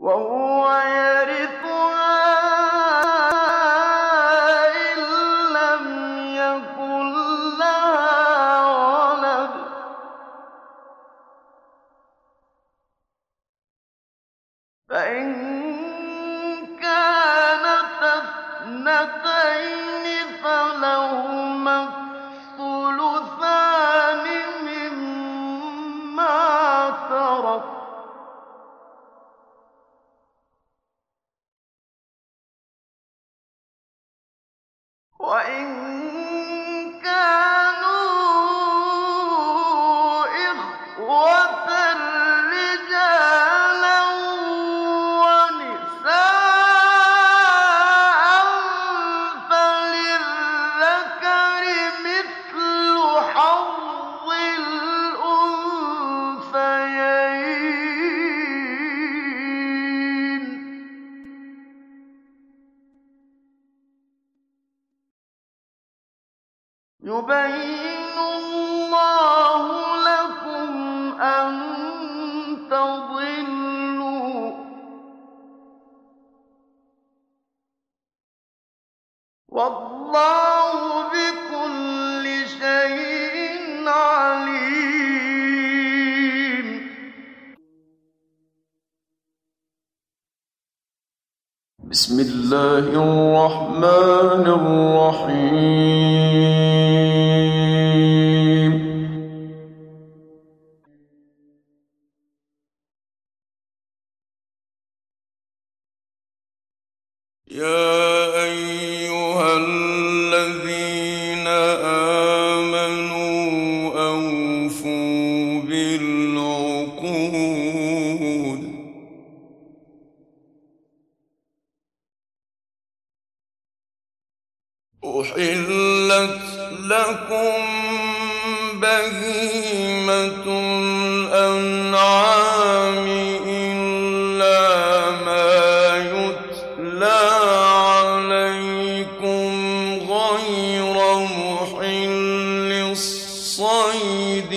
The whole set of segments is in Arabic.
وهو يرثها إن لم يكن لها ولد، فإن كانتا اثنتين فلهما الثلثان مما ترك، وإن كانوا إخوة رجالا ونساء فللذكر مثل حظ الأنثيين. يبين الله لكم أن تضلوا، والله بكل شيء عليم. بسم الله الرحمن الرحيم. يا أيها الذين آمنوا أوفوا بالعقود، أحلت لكم بهيمة الأنعام إلا ما يتلى عليكم غير محل الصيد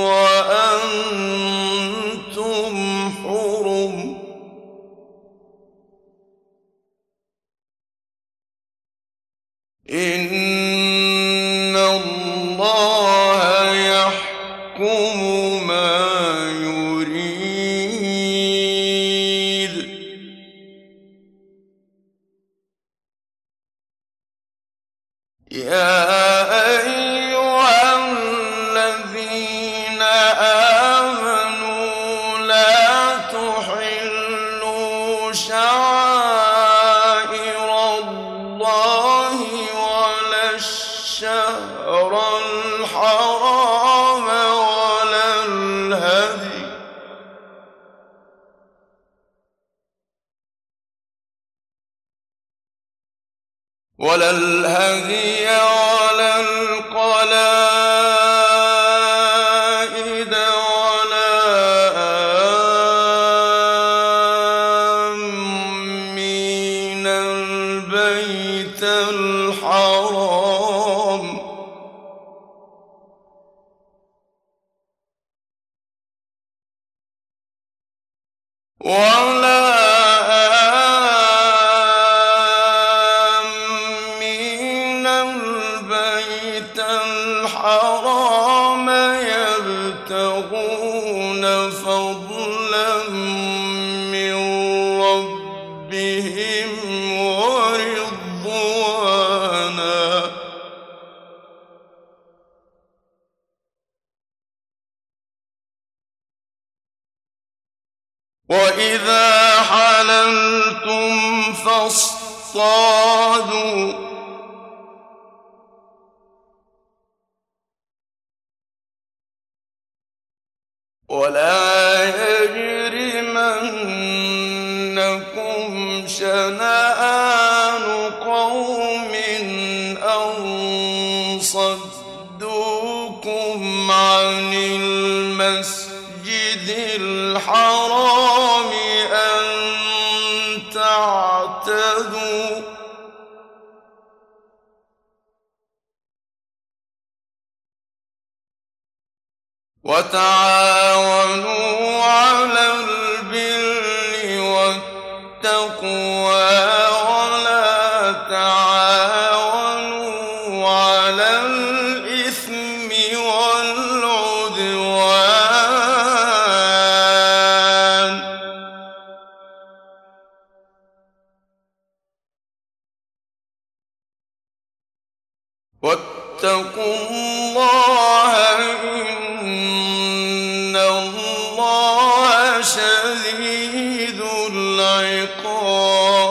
وأنتم حرم. إن الله يحكم ما يريد. يا أيها الذين آمنوا لا تحلوا شعائر الله ولا الشهر الحرام ولا الهدي ولا القلائد ولا آمين البيت الحرام ولا آمين البيت الحرام يبتغون فضلا من ربهم ورضوانا وإذا حللتم فاصطادوا ولا يجرمنكم شنآن قوم أن صدوكم عن المسجد الحرام أن تعتدوا وتعاونوا على البر واتقوا الله إن الله شديد العقاب